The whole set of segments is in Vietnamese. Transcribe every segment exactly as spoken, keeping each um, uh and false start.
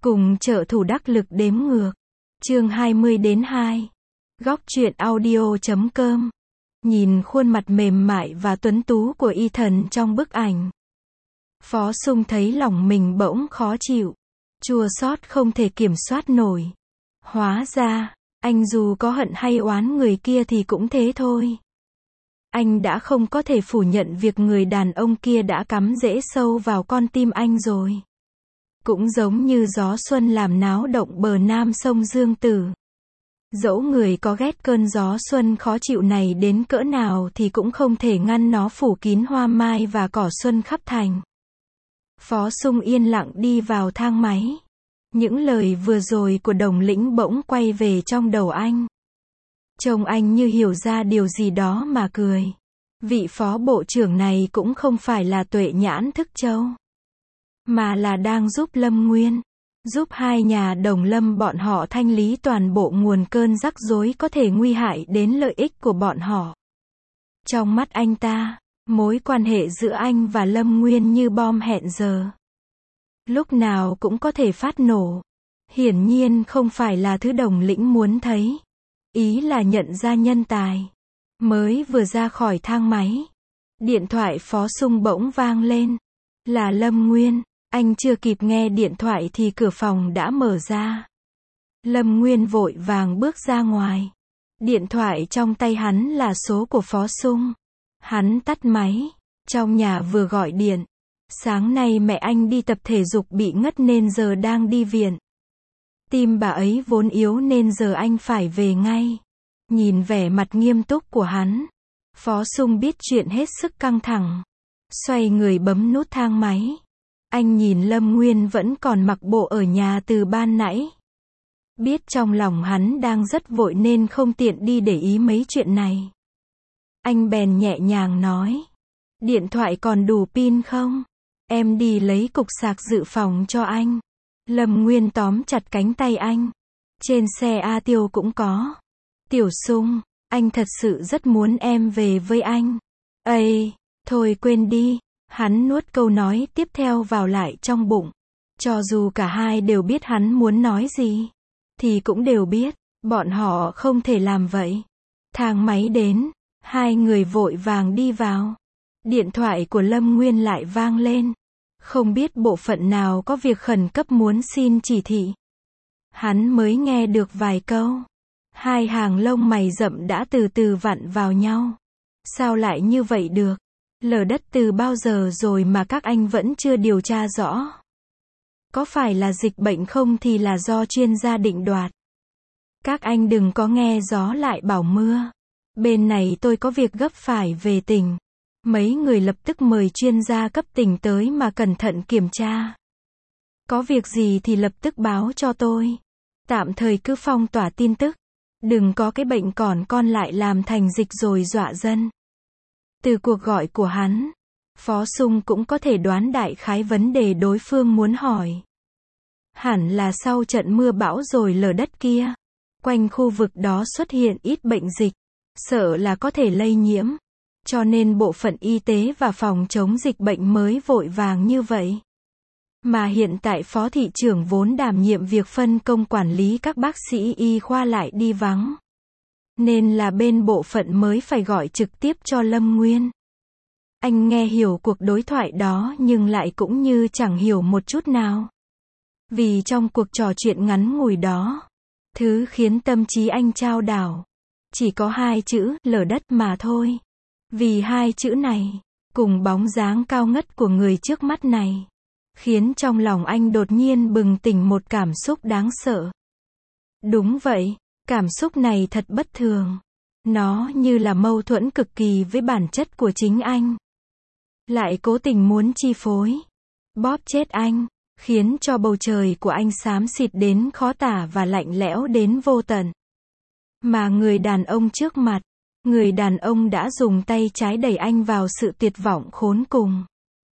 Cùng trợ thủ đắc lực đếm ngược. Chương hai mươi đến hai. Góc truyện audio chấm com. Nhìn khuôn mặt mềm mại và tuấn tú của Ethan trong bức ảnh, Phó Sung thấy lòng mình bỗng khó chịu, chua xót không thể kiểm soát nổi. Hóa ra, anh dù có hận hay oán người kia thì cũng thế thôi. Anh đã không có thể phủ nhận việc người đàn ông kia đã cắm rễ sâu vào con tim anh rồi. Cũng giống như gió xuân làm náo động bờ nam sông Dương Tử. Dẫu người có ghét cơn gió xuân khó chịu này đến cỡ nào thì cũng không thể ngăn nó phủ kín hoa mai và cỏ xuân khắp thành. Phó Sung yên lặng đi vào thang máy. Những lời vừa rồi của Đồng Lĩnh bỗng quay về trong đầu anh. Trông anh như hiểu ra điều gì đó mà cười. Vị phó bộ trưởng này cũng không phải là tuệ nhãn thức châu, mà là đang giúp Lâm Nguyên, giúp hai nhà Đồng Lâm bọn họ thanh lý toàn bộ nguồn cơn rắc rối có thể nguy hại đến lợi ích của bọn họ. Trong mắt anh ta, mối quan hệ giữa anh và Lâm Nguyên như bom hẹn giờ. Lúc nào cũng có thể phát nổ. Hiển nhiên không phải là thứ Đồng Lĩnh muốn thấy. Ý là nhận ra nhân tài. Mới vừa ra khỏi thang máy, điện thoại Phó Sung bỗng vang lên. Là Lâm Nguyên. Anh chưa kịp nghe điện thoại thì cửa phòng đã mở ra. Lâm Nguyên vội vàng bước ra ngoài. Điện thoại trong tay hắn là số của Phó Sung. Hắn tắt máy. Trong nhà vừa gọi điện. Sáng nay mẹ anh đi tập thể dục bị ngất nên giờ đang đi viện. Tim bà ấy vốn yếu nên giờ anh phải về ngay. Nhìn vẻ mặt nghiêm túc của hắn, Phó Sung biết chuyện hết sức căng thẳng. Xoay người bấm nút thang máy. Anh nhìn Lâm Nguyên vẫn còn mặc bộ ở nhà từ ban nãy. Biết trong lòng hắn đang rất vội nên không tiện đi để ý mấy chuyện này. Anh bèn nhẹ nhàng nói. Điện thoại còn đủ pin không? Em đi lấy cục sạc dự phòng cho anh. Lâm Nguyên tóm chặt cánh tay anh. Trên xe A Tiêu cũng có. Tiểu Sung, anh thật sự rất muốn em về với anh. Ây, thôi quên đi. Hắn nuốt câu nói tiếp theo vào lại trong bụng. Cho dù cả hai đều biết hắn muốn nói gì, thì cũng đều biết, bọn họ không thể làm vậy. Thang máy đến, hai người vội vàng đi vào. Điện thoại của Lâm Nguyên lại vang lên. Không biết bộ phận nào có việc khẩn cấp muốn xin chỉ thị. Hắn mới nghe được vài câu. Hai hàng lông mày rậm đã từ từ vặn vào nhau. Sao lại như vậy được? Lở đất từ bao giờ rồi mà các anh vẫn chưa điều tra rõ? Có phải là dịch bệnh không thì là do chuyên gia định đoạt. Các anh đừng có nghe gió lại bảo mưa. Bên này tôi có việc gấp phải về tỉnh. Mấy người lập tức mời chuyên gia cấp tỉnh tới mà cẩn thận kiểm tra. Có việc gì thì lập tức báo cho tôi. Tạm thời cứ phong tỏa tin tức. Đừng có cái bệnh còn con lại làm thành dịch rồi dọa dân. Từ cuộc gọi của hắn, Phó Sung cũng có thể đoán đại khái vấn đề đối phương muốn hỏi. Hẳn là sau trận mưa bão rồi lở đất kia, quanh khu vực đó xuất hiện ít bệnh dịch, sợ là có thể lây nhiễm. Cho nên bộ phận y tế và phòng chống dịch bệnh mới vội vàng như vậy. Mà hiện tại Phó thị trưởng vốn đảm nhiệm việc phân công quản lý các bác sĩ y khoa lại đi vắng. Nên là bên bộ phận mới phải gọi trực tiếp cho Lâm Nguyên. Anh nghe hiểu cuộc đối thoại đó nhưng lại cũng như chẳng hiểu một chút nào. Vì trong cuộc trò chuyện ngắn ngủi đó, thứ khiến tâm trí anh chao đảo, chỉ có hai chữ lở đất mà thôi. Vì hai chữ này, cùng bóng dáng cao ngất của người trước mắt này, khiến trong lòng anh đột nhiên bừng tỉnh một cảm xúc đáng sợ. Đúng vậy, cảm xúc này thật bất thường. Nó như là mâu thuẫn cực kỳ với bản chất của chính anh. Lại cố tình muốn chi phối, bóp chết anh, khiến cho bầu trời của anh xám xịt đến khó tả và lạnh lẽo đến vô tận. Mà người đàn ông trước mặt, người đàn ông đã dùng tay trái đẩy anh vào sự tuyệt vọng khốn cùng.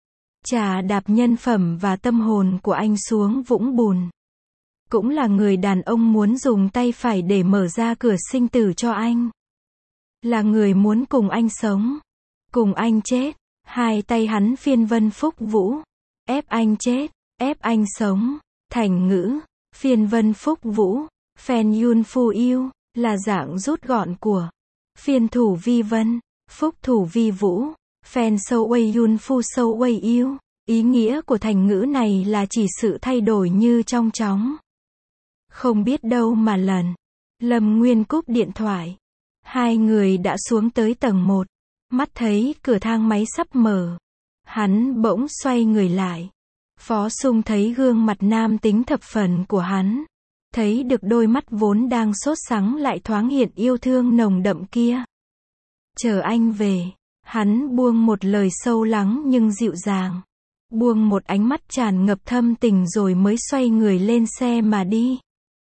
Chà đạp nhân phẩm và tâm hồn của anh xuống vũng bùn. Cũng là người đàn ông muốn dùng tay phải để mở ra cửa sinh tử cho anh. Là người muốn cùng anh sống, cùng anh chết. Hai tay hắn phiên vân phúc vũ, ép anh chết, ép anh sống. Thành ngữ, phiên vân phúc vũ, phen yun phu yêu, là dạng rút gọn của phiên thủ vi vân, phúc thủ vi vũ, phen sâu uây yun phu sâu uây yêu. Ý nghĩa của thành ngữ này là chỉ sự thay đổi như trong chóng. Không biết đâu mà lần. Lâm Nguyên cúp điện thoại. Hai người đã xuống tới tầng một. Mắt thấy cửa thang máy sắp mở. Hắn bỗng xoay người lại. Phó Sung thấy gương mặt nam tính thập phần của hắn. Thấy được đôi mắt vốn đang sốt sắng lại thoáng hiện yêu thương nồng đậm kia. Chờ anh về. Hắn buông một lời sâu lắng nhưng dịu dàng. Buông một ánh mắt tràn ngập thâm tình rồi mới xoay người lên xe mà đi.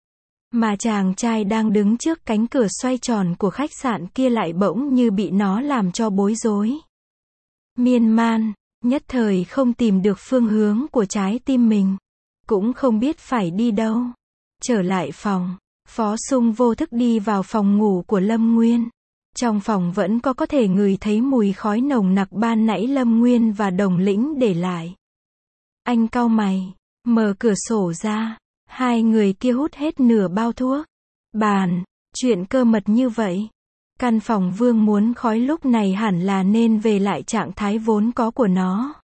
Mà chàng trai đang đứng trước cánh cửa xoay tròn của khách sạn kia lại bỗng như bị nó làm cho bối rối. Miên man, nhất thời không tìm được phương hướng của trái tim mình. Cũng không biết phải đi đâu. Trở lại phòng, Phó Sung vô thức đi vào phòng ngủ của Lâm Nguyên. Trong phòng vẫn có có thể ngửi thấy mùi khói nồng nặc ban nãy Lâm Nguyên và Đồng Lĩnh để lại. Anh cau mày, mở cửa sổ ra. Hai người kia hút hết nửa bao thuốc. Bàn, chuyện cơ mật như vậy. Căn phòng Vương muốn khói lúc này hẳn là nên về lại trạng thái vốn có của nó.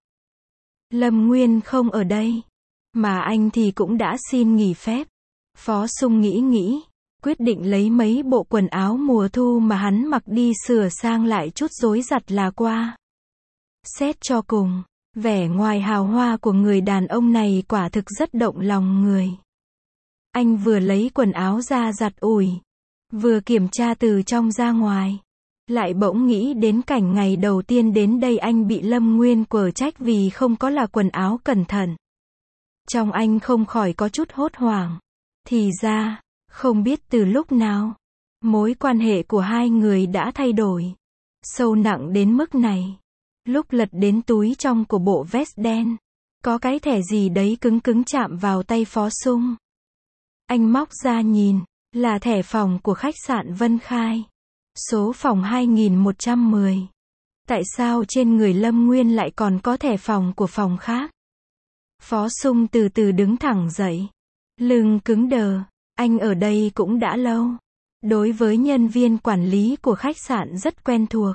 Lâm Nguyên không ở đây. Mà anh thì cũng đã xin nghỉ phép. Phó Sung nghĩ nghĩ. Quyết định lấy mấy bộ quần áo mùa thu mà hắn mặc đi sửa sang lại chút rối rặt là qua. Xét cho cùng, vẻ ngoài hào hoa của người đàn ông này quả thực rất động lòng người. Anh vừa lấy quần áo ra giặt ủi, vừa kiểm tra từ trong ra ngoài. Lại bỗng nghĩ đến cảnh ngày đầu tiên đến đây anh bị Lâm Nguyên quở trách vì không có là quần áo cẩn thận. Trong anh không khỏi có chút hốt hoảng. Thì ra, không biết từ lúc nào, mối quan hệ của hai người đã thay đổi. Sâu nặng đến mức này. Lúc lật đến túi trong của bộ vest đen, có cái thẻ gì đấy cứng cứng chạm vào tay Phó Sung. Anh móc ra nhìn, là thẻ phòng của khách sạn Vân Khai. Số phòng hai nghìn một trăm mười. Tại sao trên người Lâm Nguyên lại còn có thẻ phòng của phòng khác? Phó Sung từ từ đứng thẳng dậy. Lưng cứng đờ. Anh ở đây cũng đã lâu. Đối với nhân viên quản lý của khách sạn rất quen thuộc.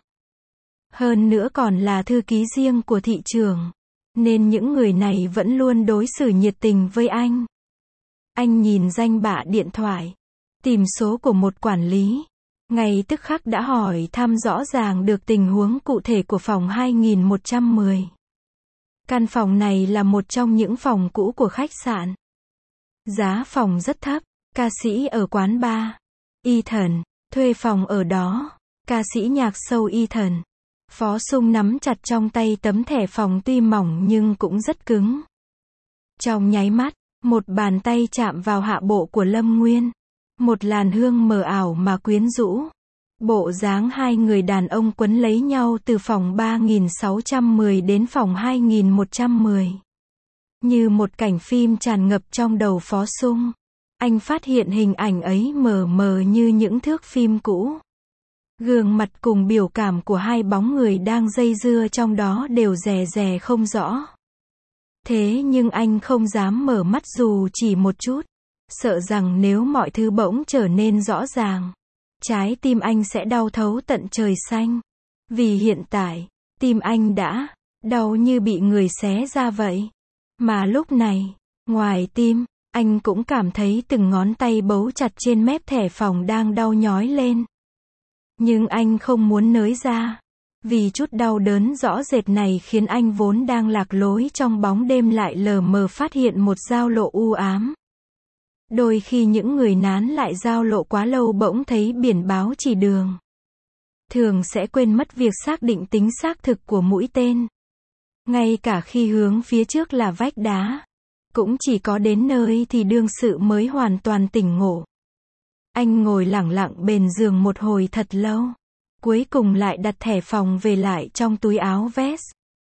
Hơn nữa còn là thư ký riêng của thị trưởng. Nên những người này vẫn luôn đối xử nhiệt tình với anh. Anh nhìn danh bạ điện thoại. Tìm số của một quản lý. Ngay tức khắc đã hỏi thăm rõ ràng được tình huống cụ thể của phòng hai nghìn một trăm mười. Căn phòng này là một trong những phòng cũ của khách sạn. Giá phòng rất thấp. Ca sĩ ở quán bar. Ethan, thuê phòng ở đó. Ca sĩ nhạc sâu Ethan. Phó Sung nắm chặt trong tay tấm thẻ phòng tuy mỏng nhưng cũng rất cứng. Trong nháy mắt, một bàn tay chạm vào hạ bộ của Lâm Nguyên. Một làn hương mờ ảo mà quyến rũ. Bộ dáng hai người đàn ông quấn lấy nhau từ phòng ba nghìn sáu trăm mười đến phòng hai nghìn một trăm mười. Như một cảnh phim tràn ngập trong đầu Phó Sung. Anh phát hiện hình ảnh ấy mờ mờ như những thước phim cũ. Gương mặt cùng biểu cảm của hai bóng người đang dây dưa trong đó đều rè rè không rõ. Thế nhưng anh không dám mở mắt dù chỉ một chút. Sợ rằng nếu mọi thứ bỗng trở nên rõ ràng, trái tim anh sẽ đau thấu tận trời xanh. Vì hiện tại, tim anh đã đau như bị người xé ra vậy. Mà lúc này, ngoài tim, anh cũng cảm thấy từng ngón tay bấu chặt trên mép thẻ phòng đang đau nhói lên. Nhưng anh không muốn nới ra. Vì chút đau đớn rõ rệt này khiến anh vốn đang lạc lối trong bóng đêm lại lờ mờ phát hiện một giao lộ u ám. Đôi khi những người nán lại giao lộ quá lâu bỗng thấy biển báo chỉ đường. Thường sẽ quên mất việc xác định tính xác thực của mũi tên. Ngay cả khi hướng phía trước là vách đá. Cũng chỉ có đến nơi thì đương sự mới hoàn toàn tỉnh ngộ. Anh ngồi lẳng lặng bên giường một hồi thật lâu. Cuối cùng lại đặt thẻ phòng về lại trong túi áo vest.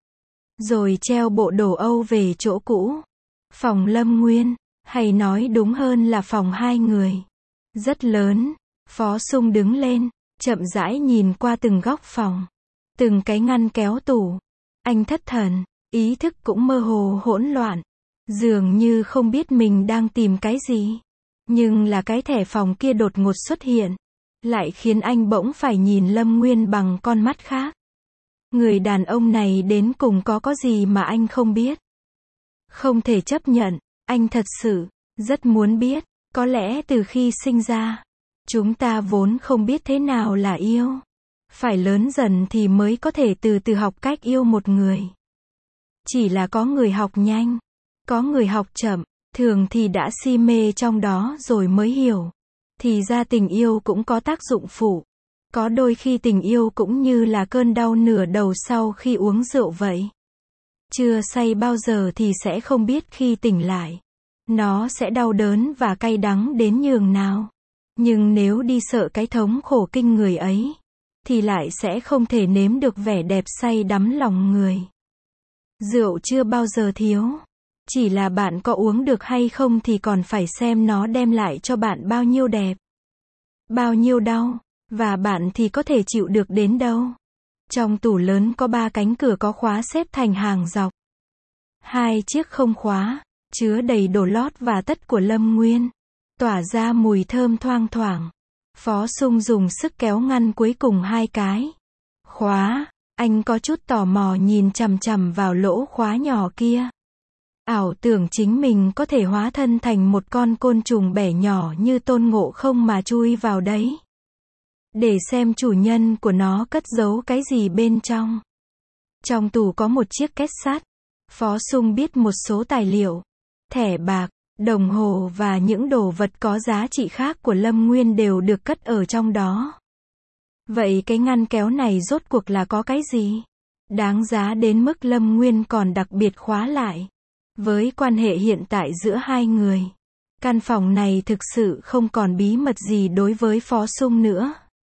Rồi treo bộ đồ Âu về chỗ cũ. Phòng Lâm Nguyên, hay nói đúng hơn là phòng hai người. Rất lớn. Phó Sung đứng lên, chậm rãi nhìn qua từng góc phòng. Từng cái ngăn kéo tủ. Anh thất thần, ý thức cũng mơ hồ hỗn loạn. Dường như không biết mình đang tìm cái gì. Nhưng là cái thẻ phòng kia đột ngột xuất hiện, lại khiến anh bỗng phải nhìn Lâm Nguyên bằng con mắt khác. Người đàn ông này đến cùng có có gì mà anh không biết. Không thể chấp nhận, anh thật sự rất muốn biết. Có lẽ từ khi sinh ra, chúng ta vốn không biết thế nào là yêu. Phải lớn dần thì mới có thể từ từ học cách yêu một người. Chỉ là có người học nhanh, có người học chậm, thường thì đã si mê trong đó rồi mới hiểu. Thì ra tình yêu cũng có tác dụng phụ. Có đôi khi tình yêu cũng như là cơn đau nửa đầu sau khi uống rượu vậy. Chưa say bao giờ thì sẽ không biết khi tỉnh lại, nó sẽ đau đớn và cay đắng đến nhường nào. Nhưng nếu đi sợ cái thống khổ kinh người ấy, thì lại sẽ không thể nếm được vẻ đẹp say đắm lòng người. Rượu chưa bao giờ thiếu. Chỉ là bạn có uống được hay không thì còn phải xem nó đem lại cho bạn bao nhiêu đẹp, bao nhiêu đau, và bạn thì có thể chịu được đến đâu. Trong tủ lớn có ba cánh cửa có khóa xếp thành hàng dọc. Hai chiếc không khóa, chứa đầy đồ lót và tất của Lâm Nguyên, tỏa ra mùi thơm thoang thoảng. Phó Sung dùng sức kéo ngăn cuối cùng hai cái khóa. Anh có chút tò mò nhìn chằm chằm vào lỗ khóa nhỏ kia. Ảo tưởng chính mình có thể hóa thân thành một con côn trùng bẻ nhỏ như Tôn Ngộ Không mà chui vào đấy. Để xem chủ nhân của nó cất giấu cái gì bên trong. Trong tủ có một chiếc két sắt. Phó Sung biết một số tài liệu, thẻ bạc, đồng hồ và những đồ vật có giá trị khác của Lâm Nguyên đều được cất ở trong đó. Vậy cái ngăn kéo này rốt cuộc là có cái gì? Đáng giá đến mức Lâm Nguyên còn đặc biệt khóa lại. Với quan hệ hiện tại giữa hai người, căn phòng này thực sự không còn bí mật gì đối với Phó Sung nữa.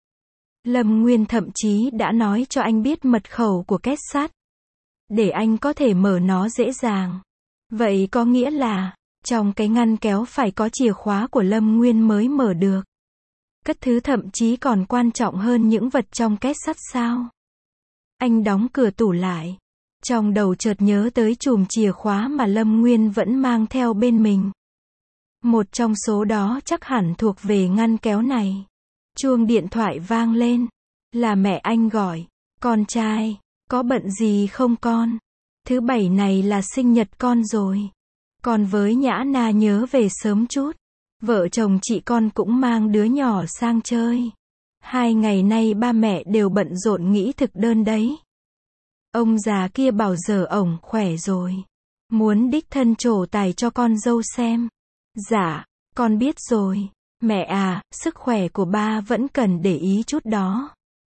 Lâm Nguyên thậm chí đã nói cho anh biết mật khẩu của két sắt, để anh có thể mở nó dễ dàng. Vậy có nghĩa là, trong cái ngăn kéo phải có chìa khóa của Lâm Nguyên mới mở được. Cất thứ thậm chí còn quan trọng hơn những vật trong két sắt sao? Anh đóng cửa tủ lại. Trong đầu chợt nhớ tới chùm chìa khóa mà Lâm Nguyên vẫn mang theo bên mình. Một trong số đó chắc hẳn thuộc về ngăn kéo này. Chuông điện thoại vang lên. Là mẹ anh gọi. Con trai, có bận gì không con? Thứ bảy này là sinh nhật con rồi. Con với Nhã Na nhớ về sớm chút. Vợ chồng chị con cũng mang đứa nhỏ sang chơi. Hai ngày nay ba mẹ đều bận rộn nghĩ thực đơn đấy. Ông già kia bảo giờ ổng khỏe rồi. Muốn đích thân trổ tài cho con dâu xem. Dạ, con biết rồi. Mẹ à, sức khỏe của ba vẫn cần để ý chút đó.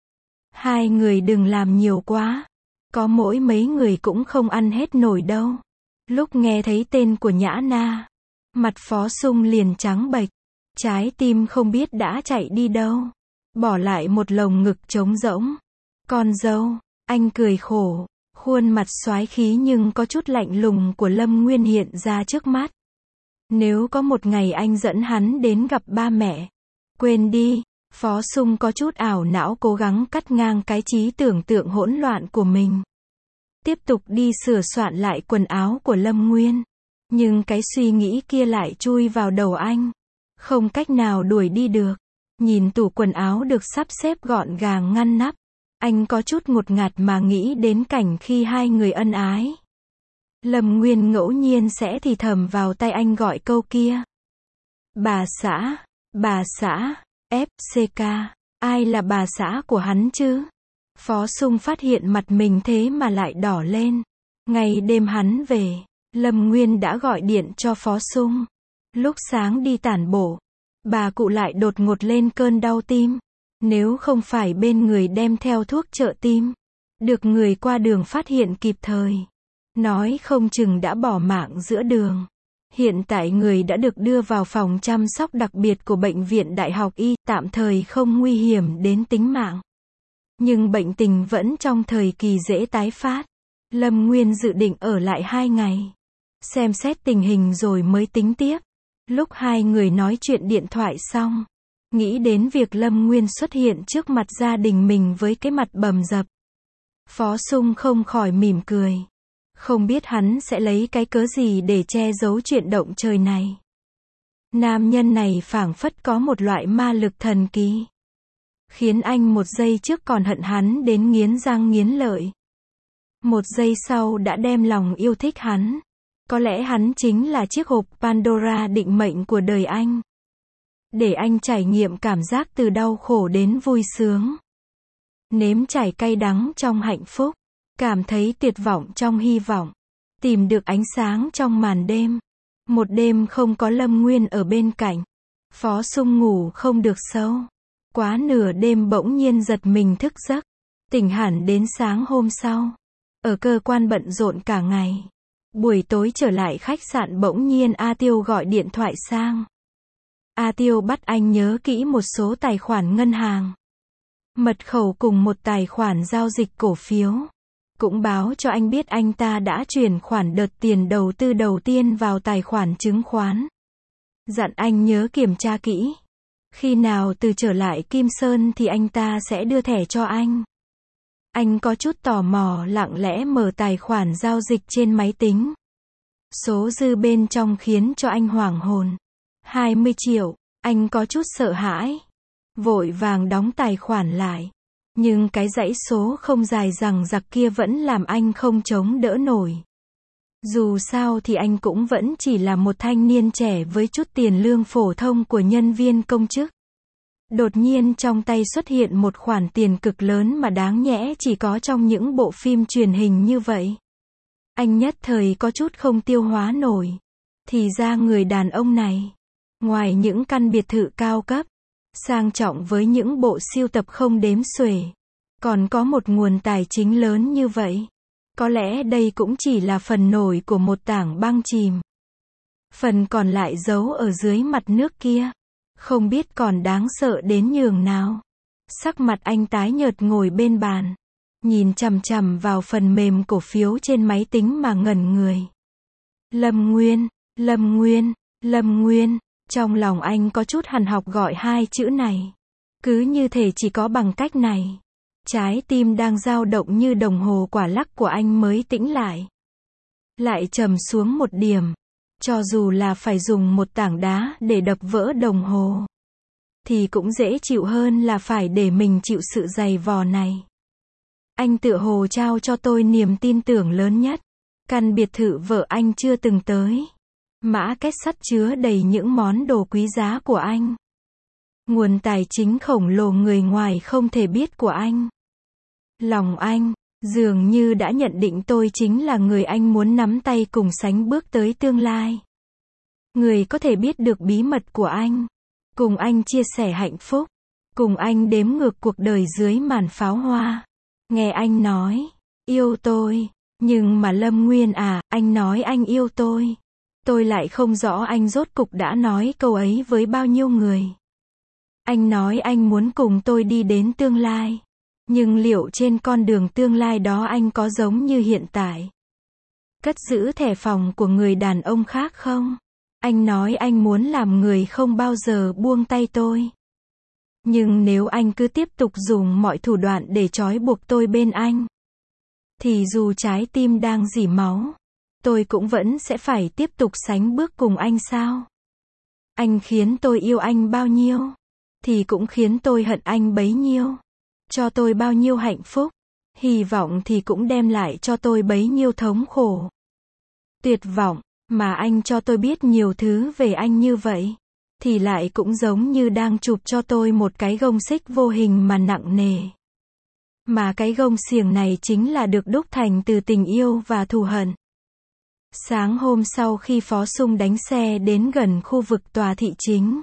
Hai người đừng làm nhiều quá. Có mỗi mấy người cũng không ăn hết nổi đâu. Lúc nghe thấy tên của Nhã Na, mặt Phó Sung liền trắng bệch. Trái tim không biết đã chạy đi đâu. Bỏ lại một lồng ngực trống rỗng. Con dâu, anh cười khổ. Khuôn mặt soái khí nhưng có chút lạnh lùng của Lâm Nguyên hiện ra trước mắt. Nếu có một ngày anh dẫn hắn đến gặp ba mẹ. Quên đi. Phó Sung có chút ảo não cố gắng cắt ngang cái trí tưởng tượng hỗn loạn của mình. Tiếp tục đi sửa soạn lại quần áo của Lâm Nguyên. Nhưng cái suy nghĩ kia lại chui vào đầu anh. Không cách nào đuổi đi được. Nhìn tủ quần áo được sắp xếp gọn gàng ngăn nắp. Anh có chút ngột ngạt mà nghĩ đến cảnh khi hai người ân ái. Lâm Nguyên ngẫu nhiên sẽ thì thầm vào tay anh gọi câu kia. Bà xã, bà xã, ép xê ca, ai là bà xã của hắn chứ? Phó Sung phát hiện mặt mình thế mà lại đỏ lên. Ngày đêm hắn về, Lâm Nguyên đã gọi điện cho Phó Sung. Lúc sáng đi tản bộ, bà cụ lại đột ngột lên cơn đau tim. Nếu không phải bên người đem theo thuốc trợ tim, được người qua đường phát hiện kịp thời, nói không chừng đã bỏ mạng giữa đường. Hiện tại người đã được đưa vào phòng chăm sóc đặc biệt của Bệnh viện Đại học Y, tạm thời không nguy hiểm đến tính mạng. Nhưng bệnh tình vẫn trong thời kỳ dễ tái phát. Lâm Nguyên dự định ở lại hai ngày, xem xét tình hình rồi mới tính tiếp. Lúc hai người nói chuyện điện thoại xong, nghĩ đến việc Lâm Nguyên xuất hiện trước mặt gia đình mình với cái mặt bầm dập, Phó Sung không khỏi mỉm cười. Không biết hắn sẽ lấy cái cớ gì để che giấu chuyện động trời này. Nam nhân này phảng phất có một loại ma lực thần kỳ, khiến anh một giây trước còn hận hắn đến nghiến răng nghiến lợi. Một giây sau đã đem lòng yêu thích hắn. Có lẽ hắn chính là chiếc hộp Pandora định mệnh của đời anh. Để anh trải nghiệm cảm giác từ đau khổ đến vui sướng. Nếm trải cay đắng trong hạnh phúc. Cảm thấy tuyệt vọng trong hy vọng. Tìm được ánh sáng trong màn đêm. Một đêm không có Lâm Nguyên ở bên cạnh. Phó Sung ngủ không được sâu. Quá nửa đêm bỗng nhiên giật mình thức giấc. Tỉnh hẳn đến sáng hôm sau. Ở cơ quan bận rộn cả ngày. Buổi tối trở lại khách sạn bỗng nhiên A Tiêu gọi điện thoại sang. A Tiêu bắt anh nhớ kỹ một số tài khoản ngân hàng. Mật khẩu cùng một tài khoản giao dịch cổ phiếu. Cũng báo cho anh biết anh ta đã chuyển khoản đợt tiền đầu tư đầu tiên vào tài khoản chứng khoán. Dặn anh nhớ kiểm tra kỹ. Khi nào từ trở lại Kim Sơn thì anh ta sẽ đưa thẻ cho anh. Anh có chút tò mò lặng lẽ mở tài khoản giao dịch trên máy tính. Số dư bên trong khiến cho anh hoảng hồn. hai mươi triệu, anh có chút sợ hãi. Vội vàng đóng tài khoản lại. Nhưng cái dãy số không dài dằng dặc kia vẫn làm anh không chống đỡ nổi. Dù sao thì anh cũng vẫn chỉ là một thanh niên trẻ với chút tiền lương phổ thông của nhân viên công chức. Đột nhiên trong tay xuất hiện một khoản tiền cực lớn mà đáng nhẽ chỉ có trong những bộ phim truyền hình như vậy. Anh nhất thời có chút không tiêu hóa nổi. Thì ra người đàn ông này, ngoài những căn biệt thự cao cấp, sang trọng với những bộ sưu tập không đếm xuể, còn có một nguồn tài chính lớn như vậy. Có lẽ đây cũng chỉ là phần nổi của một tảng băng chìm. Phần còn lại giấu ở dưới mặt nước kia. Không biết còn đáng sợ đến nhường nào. Sắc mặt anh tái nhợt ngồi bên bàn. Nhìn chằm chằm vào phần mềm cổ phiếu trên máy tính mà ngẩn người. Lâm Nguyên, Lâm Nguyên, Lâm Nguyên. Trong lòng anh có chút hằn học gọi hai chữ này. Cứ như thể chỉ có bằng cách này. Trái tim đang dao động như đồng hồ quả lắc của anh mới tĩnh lại. Lại trầm xuống một điểm. Cho dù là phải dùng một tảng đá để đập vỡ đồng hồ, thì cũng dễ chịu hơn là phải để mình chịu sự dày vò này. Anh tựa hồ trao cho tôi niềm tin tưởng lớn nhất. Căn biệt thự vợ anh chưa từng tới. Mã két sắt chứa đầy những món đồ quý giá của anh. Nguồn tài chính khổng lồ người ngoài không thể biết của anh. Lòng anh, dường như đã nhận định tôi chính là người anh muốn nắm tay cùng sánh bước tới tương lai. Người có thể biết được bí mật của anh. Cùng anh chia sẻ hạnh phúc. Cùng anh đếm ngược cuộc đời dưới màn pháo hoa. Nghe anh nói, yêu tôi. Nhưng mà Lâm Nguyên à, anh nói anh yêu tôi. Tôi lại không rõ anh rốt cục đã nói câu ấy với bao nhiêu người. Anh nói anh muốn cùng tôi đi đến tương lai. Nhưng liệu trên con đường tương lai đó anh có giống như hiện tại? Cất giữ thẻ phòng của người đàn ông khác không? Anh nói anh muốn làm người không bao giờ buông tay tôi. Nhưng nếu anh cứ tiếp tục dùng mọi thủ đoạn để trói buộc tôi bên anh, thì dù trái tim đang rỉ máu, tôi cũng vẫn sẽ phải tiếp tục sánh bước cùng anh sao? Anh khiến tôi yêu anh bao nhiêu, thì cũng khiến tôi hận anh bấy nhiêu. Cho tôi bao nhiêu hạnh phúc, hy vọng thì cũng đem lại cho tôi bấy nhiêu thống khổ. Tuyệt vọng, mà anh cho tôi biết nhiều thứ về anh như vậy, thì lại cũng giống như đang chụp cho tôi một cái gông xích vô hình mà nặng nề. Mà cái gông xiềng này chính là được đúc thành từ tình yêu và thù hận. Sáng hôm sau khi Phó Sung đánh xe đến gần khu vực tòa thị chính,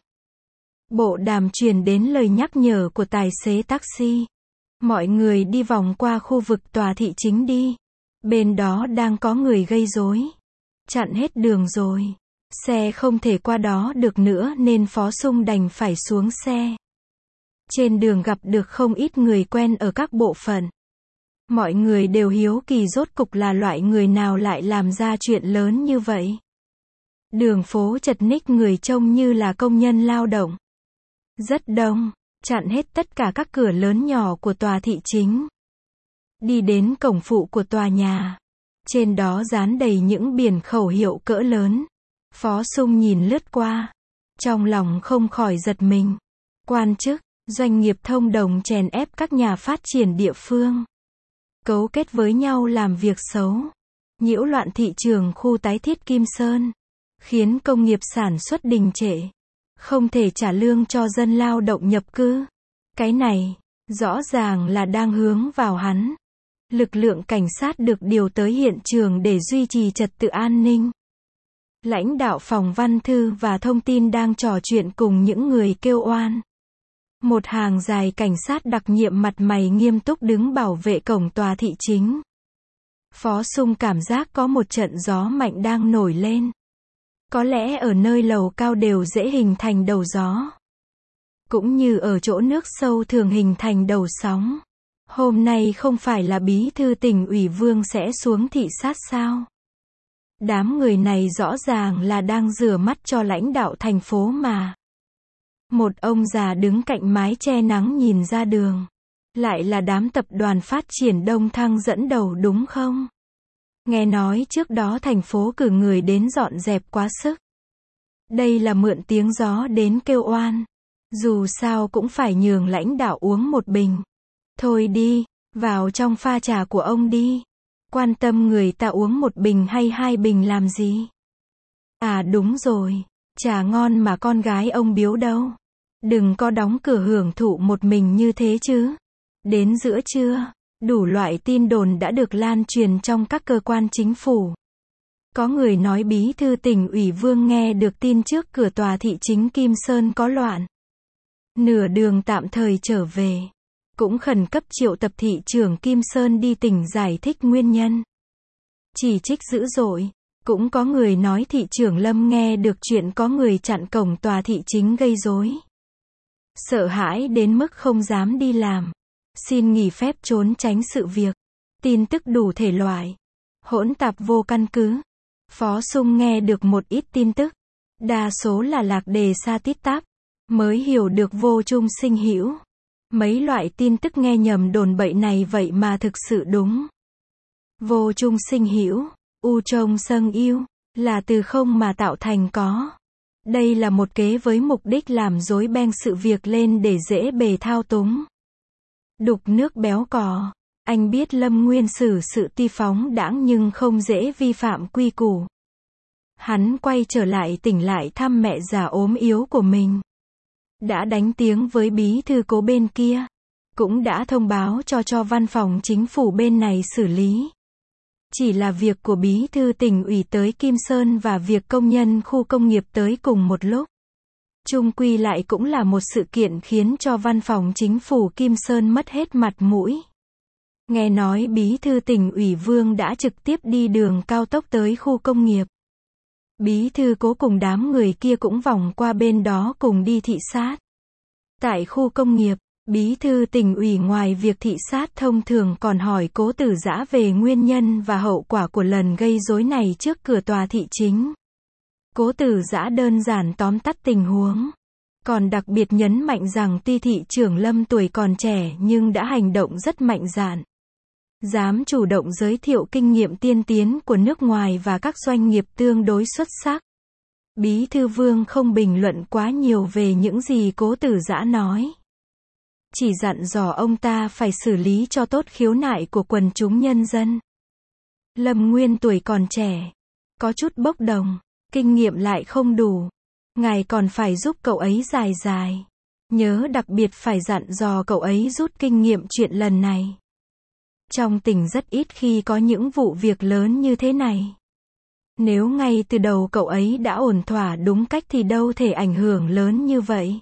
bộ đàm truyền đến lời nhắc nhở của tài xế taxi. Mọi người đi vòng qua khu vực tòa thị chính đi. Bên đó đang có người gây rối. Chặn hết đường rồi. Xe không thể qua đó được nữa nên Phó Sung đành phải xuống xe. Trên đường gặp được không ít người quen ở các bộ phận. Mọi người đều hiếu kỳ rốt cục là loại người nào lại làm ra chuyện lớn như vậy. Đường phố chật ních người trông như là công nhân lao động. Rất đông, chặn hết tất cả các cửa lớn nhỏ của tòa thị chính. Đi đến cổng phụ của tòa nhà. Trên đó dán đầy những biển khẩu hiệu cỡ lớn. Phó Sung nhìn lướt qua. Trong lòng không khỏi giật mình. Quan chức, doanh nghiệp thông đồng chèn ép các nhà phát triển địa phương. Cấu kết với nhau làm việc xấu. Nhiễu loạn thị trường khu tái thiết Kim Sơn. Khiến công nghiệp sản xuất đình trệ. Không thể trả lương cho dân lao động nhập cư. Cái này, rõ ràng là đang hướng vào hắn. Lực lượng cảnh sát được điều tới hiện trường để duy trì trật tự an ninh. Lãnh đạo phòng văn thư và thông tin đang trò chuyện cùng những người kêu oan. Một hàng dài cảnh sát đặc nhiệm mặt mày nghiêm túc đứng bảo vệ cổng tòa thị chính. Phó Sung cảm giác có một trận gió mạnh đang nổi lên. Có lẽ ở nơi lầu cao đều dễ hình thành đầu gió. Cũng như ở chỗ nước sâu thường hình thành đầu sóng. Hôm nay không phải là bí thư tỉnh ủy Vương sẽ xuống thị sát sao? Đám người này rõ ràng là đang rửa mắt cho lãnh đạo thành phố mà. Một ông già đứng cạnh mái che nắng nhìn ra đường. Lại là đám tập đoàn phát triển Đông Thăng dẫn đầu đúng không? Nghe nói trước đó thành phố cử người đến dọn dẹp quá sức. Đây là mượn tiếng gió đến kêu oan. Dù sao cũng phải nhường lãnh đạo uống một bình. Thôi đi, vào trong pha trà của ông đi. Quan tâm người ta uống một bình hay hai bình làm gì? À đúng rồi, trà ngon mà con gái ông biếu đâu. Đừng có đóng cửa hưởng thụ một mình như thế chứ. Đến giữa trưa, đủ loại tin đồn đã được lan truyền trong các cơ quan chính phủ. Có người nói bí thư tỉnh ủy Vương nghe được tin trước cửa tòa thị chính Kim Sơn có loạn. Nửa đường tạm thời trở về. Cũng khẩn cấp triệu tập thị trưởng Kim Sơn đi tỉnh giải thích nguyên nhân. Chỉ trích dữ dội. Cũng có người nói thị trưởng Lâm nghe được chuyện có người chặn cổng tòa thị chính gây rối. Sợ hãi đến mức không dám đi làm. Xin nghỉ phép trốn tránh sự việc. Tin tức đủ thể loại. Hỗn tạp vô căn cứ. Phó Sung nghe được một ít tin tức. Đa số là lạc đề sa tít táp. Mới hiểu được vô trung sinh hữu. Mấy loại tin tức nghe nhầm đồn bậy này vậy mà thực sự đúng. Vô trung sinh hữu, u trông sâng yêu, là từ không mà tạo thành có. Đây là một kế với mục đích làm rối beng sự việc lên để dễ bề thao túng. Đục nước béo cò. Anh biết Lâm Nguyên xử sự ti phóng đãng nhưng không dễ vi phạm quy củ. Hắn quay trở lại tỉnh lại thăm mẹ già ốm yếu của mình. Đã đánh tiếng với bí thư Cố bên kia. Cũng đã thông báo cho cho văn phòng chính phủ bên này xử lý. Chỉ là việc của bí thư tỉnh ủy tới Kim Sơn và việc công nhân khu công nghiệp tới cùng một lúc. Chung quy lại cũng là một sự kiện khiến cho văn phòng chính phủ Kim Sơn mất hết mặt mũi. Nghe nói bí thư tỉnh ủy Vương đã trực tiếp đi đường cao tốc tới khu công nghiệp. Bí thư Cố cùng đám người kia cũng vòng qua bên đó cùng đi thị sát. Tại khu công nghiệp, bí thư tỉnh ủy ngoài việc thị sát thông thường còn hỏi Cố Tử Dã về nguyên nhân và hậu quả của lần gây rối này trước cửa tòa thị chính. Cố Tử Dã đơn giản tóm tắt tình huống. Còn đặc biệt nhấn mạnh rằng tuy thị trưởng Lâm tuổi còn trẻ nhưng đã hành động rất mạnh dạn. Dám chủ động giới thiệu kinh nghiệm tiên tiến của nước ngoài và các doanh nghiệp tương đối xuất sắc. Bí thư Vương không bình luận quá nhiều về những gì Cố Tử Dã nói. Chỉ dặn dò ông ta phải xử lý cho tốt khiếu nại của quần chúng nhân dân. Lâm Nguyên tuổi còn trẻ, có chút bốc đồng, kinh nghiệm lại không đủ. Ngài còn phải giúp cậu ấy dài dài. Nhớ đặc biệt phải dặn dò cậu ấy rút kinh nghiệm chuyện lần này. Trong tỉnh rất ít khi có những vụ việc lớn như thế này. Nếu ngay từ đầu cậu ấy đã ổn thỏa đúng cách thì đâu thể ảnh hưởng lớn như vậy.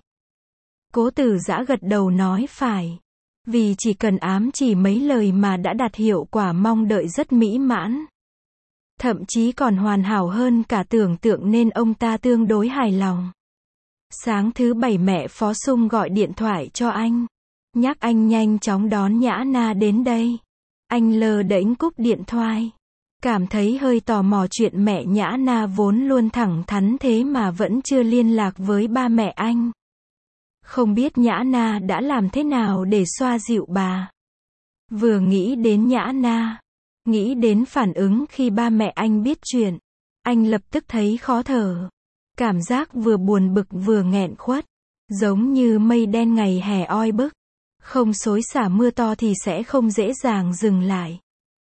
Cố Tử Dã gật đầu nói phải. Vì chỉ cần ám chỉ mấy lời mà đã đạt hiệu quả mong đợi rất mỹ mãn. Thậm chí còn hoàn hảo hơn cả tưởng tượng nên ông ta tương đối hài lòng. Sáng thứ bảy mẹ Phó Sung gọi điện thoại cho anh. Nhắc anh nhanh chóng đón Nhã Na đến đây. Anh lờ đễnh cúp điện thoại. Cảm thấy hơi tò mò chuyện mẹ Nhã Na vốn luôn thẳng thắn thế mà vẫn chưa liên lạc với ba mẹ anh. Không biết Nhã Na đã làm thế nào để xoa dịu bà. Vừa nghĩ đến Nhã Na, Nghĩ đến phản ứng khi ba mẹ anh biết chuyện, anh lập tức thấy khó thở. Cảm giác vừa buồn bực vừa nghẹn khuất, giống như mây đen ngày hè oi bức. Không xối xả mưa to thì sẽ không dễ dàng dừng lại.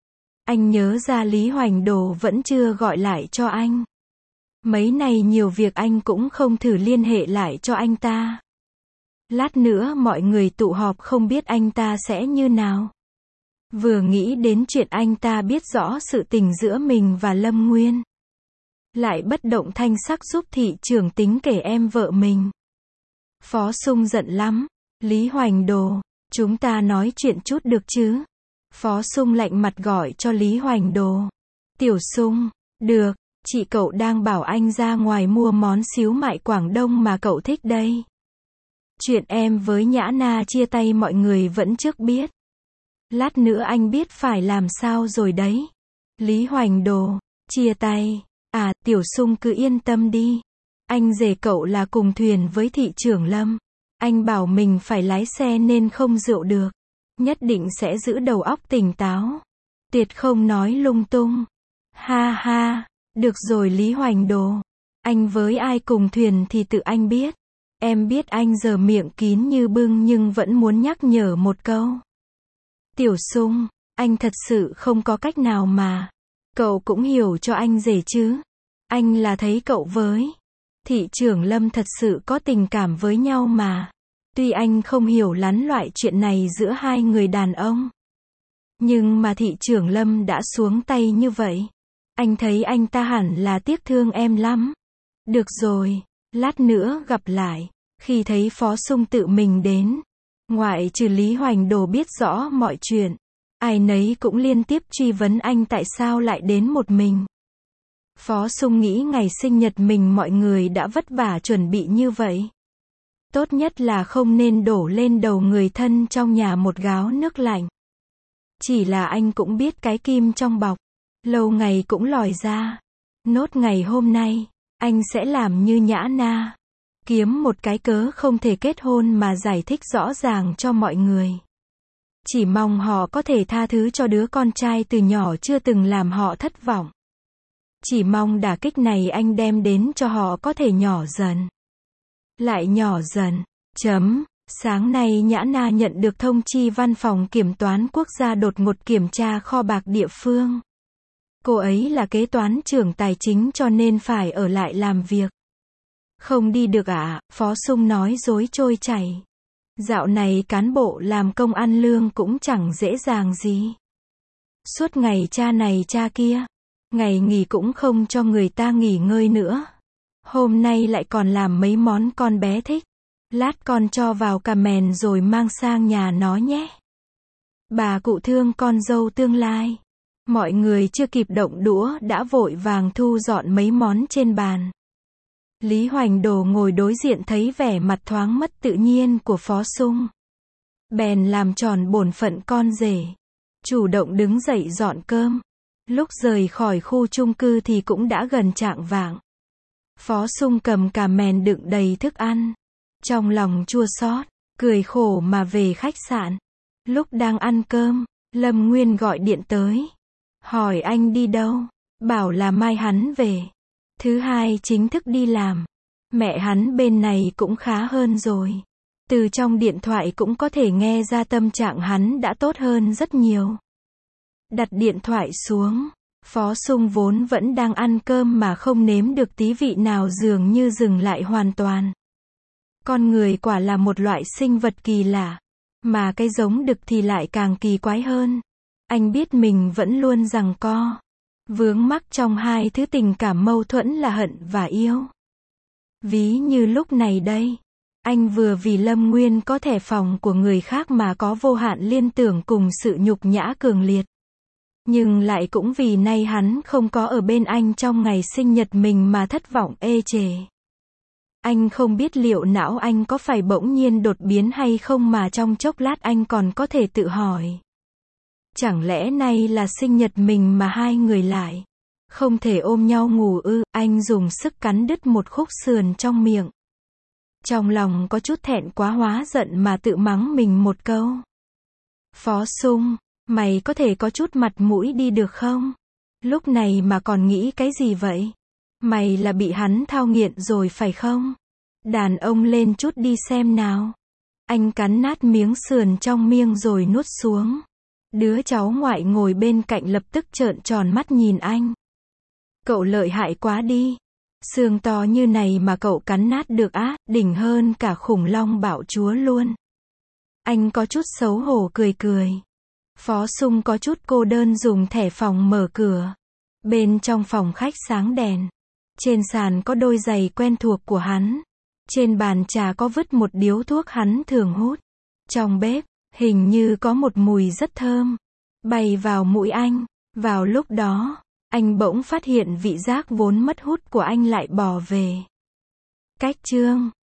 Anh nhớ ra Lý Hoành Đồ vẫn chưa gọi lại cho anh. Mấy này nhiều việc anh cũng không thử liên hệ lại cho anh ta. Lát nữa mọi người tụ họp không biết anh ta sẽ như nào. Vừa nghĩ đến chuyện anh ta biết rõ sự tình giữa mình và Lâm Nguyên, lại bất động thanh sắc giúp thị trưởng tính kể em vợ mình. Phó Sung giận lắm. Lý Hoành Đồ, chúng ta nói chuyện chút được chứ? Phó Sung lạnh mặt gọi cho Lý Hoành Đồ. Tiểu Sung, được, chị cậu đang bảo anh ra ngoài mua món xíu mại Quảng Đông mà cậu thích đây. Chuyện em với Nhã Na chia tay mọi người vẫn trước biết. Lát nữa anh biết phải làm sao rồi đấy. Lý Hoành Đồ, chia tay. À, Tiểu Sung cứ yên tâm đi. Anh rể cậu là cùng thuyền với thị trưởng Lâm. Anh bảo mình phải lái xe nên không rượu được. Nhất định sẽ giữ đầu óc tỉnh táo. Tuyệt không nói lung tung. Ha ha, được rồi Lý Hoành Đồ. Anh với ai cùng thuyền thì tự anh biết. Em biết anh giờ miệng kín như bưng nhưng vẫn muốn nhắc nhở một câu. Tiểu Sung, anh thật sự không có cách nào mà. Cậu cũng hiểu cho anh rể chứ. Anh là thấy cậu với thị trưởng Lâm thật sự có tình cảm với nhau mà. Tuy anh không hiểu lắm loại chuyện này giữa hai người đàn ông. Nhưng mà thị trưởng Lâm đã xuống tay như vậy. Anh thấy anh ta hẳn là tiếc thương em lắm. Được rồi, lát nữa gặp lại. Khi thấy Phó Sung tự mình đến, ngoại trừ Lý Hoành Đồ biết rõ mọi chuyện, ai nấy cũng liên tiếp truy vấn anh tại sao lại đến một mình. Phó Sung nghĩ ngày sinh nhật mình mọi người đã vất vả chuẩn bị như vậy. Tốt nhất là không nên đổ lên đầu người thân trong nhà một gáo nước lạnh. Chỉ là anh cũng biết cái kim trong bọc, lâu ngày cũng lòi ra. Nốt ngày hôm nay, anh sẽ làm như Nhã Na. Kiếm một cái cớ không thể kết hôn mà giải thích rõ ràng cho mọi người. Chỉ mong họ có thể tha thứ cho đứa con trai từ nhỏ chưa từng làm họ thất vọng. Chỉ mong đả kích này anh đem đến cho họ có thể nhỏ dần. Lại nhỏ dần. Chấm. Sáng nay Nhã Na nhận được thông chi Văn phòng Kiểm toán Quốc gia đột ngột kiểm tra kho bạc địa phương. Cô ấy là kế toán trưởng tài chính cho nên phải ở lại làm việc. Không đi được ạ, à? Phó Sung nói dối trôi chảy. Dạo này cán bộ làm công ăn lương cũng chẳng dễ dàng gì. Suốt ngày cha này cha kia. Ngày nghỉ cũng không cho người ta nghỉ ngơi nữa. Hôm nay lại còn làm mấy món con bé thích. Lát con cho vào cà mèn rồi mang sang nhà nó nhé. Bà cụ thương con dâu tương lai. Mọi người chưa kịp động đũa đã vội vàng thu dọn mấy món trên bàn. Lý Hoành Đồ ngồi đối diện thấy vẻ mặt thoáng mất tự nhiên của Phó Sung. Bèn làm tròn bổn phận con rể. Chủ động đứng dậy dọn cơm. Lúc rời khỏi khu chung cư thì cũng đã gần chạng vạng. Phó Sung cầm cà mèn đựng đầy thức ăn. Trong lòng chua xót, cười khổ mà về khách sạn. Lúc đang ăn cơm, Lâm Nguyên gọi điện tới. Hỏi anh đi đâu? Bảo là mai hắn về. Thứ hai chính thức đi làm. Mẹ hắn bên này cũng khá hơn rồi. Từ trong điện thoại cũng có thể nghe ra tâm trạng hắn đã tốt hơn rất nhiều. Đặt điện thoại xuống. Phó Sung vốn vẫn đang ăn cơm mà không nếm được tí vị nào dường như dừng lại hoàn toàn. Con người quả là một loại sinh vật kỳ lạ. Mà cái giống đực thì lại càng kỳ quái hơn. Anh biết mình vẫn luôn giằng co. Vướng mắc trong hai thứ tình cảm mâu thuẫn là hận và yêu. Ví như lúc này đây. Anh vừa vì Lâm Nguyên có thẻ phòng của người khác mà có vô hạn liên tưởng cùng sự nhục nhã cường liệt. Nhưng lại cũng vì nay hắn không có ở bên anh trong ngày sinh nhật mình mà thất vọng ê chề. Anh không biết liệu não anh có phải bỗng nhiên đột biến hay không mà trong chốc lát anh còn có thể tự hỏi. Chẳng lẽ nay là sinh nhật mình mà hai người lại không thể ôm nhau ngủ ư? Anh dùng sức cắn đứt một khúc sườn trong miệng. Trong lòng có chút thẹn quá hóa giận mà tự mắng mình một câu. Phó Sung, Mày có thể có chút mặt mũi đi được không? Lúc này mà còn nghĩ cái gì vậy? Mày là bị hắn thao nghiện rồi phải không? Đàn ông lên chút đi xem nào. Anh cắn nát miếng sườn trong miệng rồi nuốt xuống. Đứa cháu ngoại ngồi bên cạnh lập tức trợn tròn mắt nhìn anh. Cậu lợi hại quá đi. Xương to như này mà cậu cắn nát được á, đỉnh hơn cả khủng long bạo chúa luôn. Anh có chút xấu hổ cười cười. Phó Sung có chút cô đơn dùng thẻ phòng mở cửa. Bên trong phòng khách sáng đèn. Trên sàn có đôi giày quen thuộc của hắn. Trên bàn trà có vứt một điếu thuốc hắn thường hút. Trong bếp, hình như có một mùi rất thơm. Bay vào mũi anh. Vào lúc đó, anh bỗng phát hiện vị giác vốn mất hút của anh lại bò về. Cách chương